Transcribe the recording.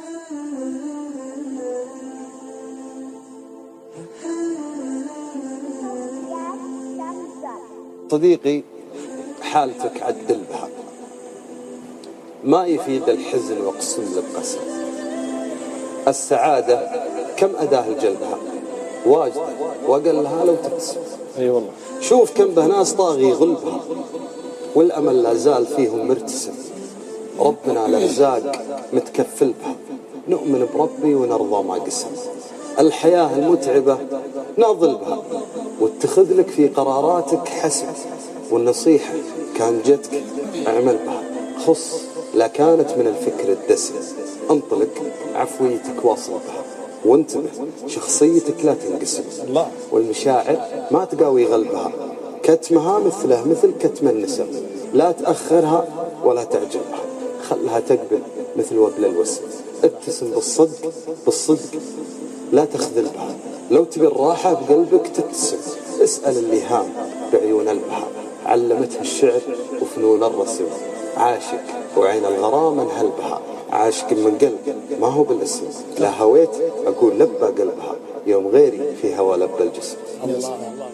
صديقي، حالتك عدل بها، ما يفيد الحزن واقسم للقسم. السعادة كم أداه لجلبها، واجدة وأقلها لو تقسم. أي والله. شوف كم به ناس طاغي غلبها، والأمل لا زال فيهم مرتسم. ربنا الأرزاق متكفل بها، نؤمن بربي ونرضى ما قسم. الحياة المتعبة ناضل بها، واتخذ لك في قراراتك حسب. والنصيحة كان جتك اعمل بها، خص لا كانت من الفكر الدسم. انطلق عفويتك واصل بها، وانتبه شخصيتك لا تنقسم. والمشاعر ما تقاوي غلبها، كتمها مثل كتم النسم. لا تأخرها ولا تعجلها، خلها تقبل مثل وبل الوسم. ابتسم بالصدق لا تخذل بها، لو تبي الراحة بقلبك تبتسم. اسأل اللي هام بعيون البها، علمته الشعر وفنون الرسم. عاشق وعين الغرام انهل بها، عاشق من قلب ما هو بالاسم. لا هويت أقول لبى قلبها، يوم غيري في هوى لبى الجسم. الله.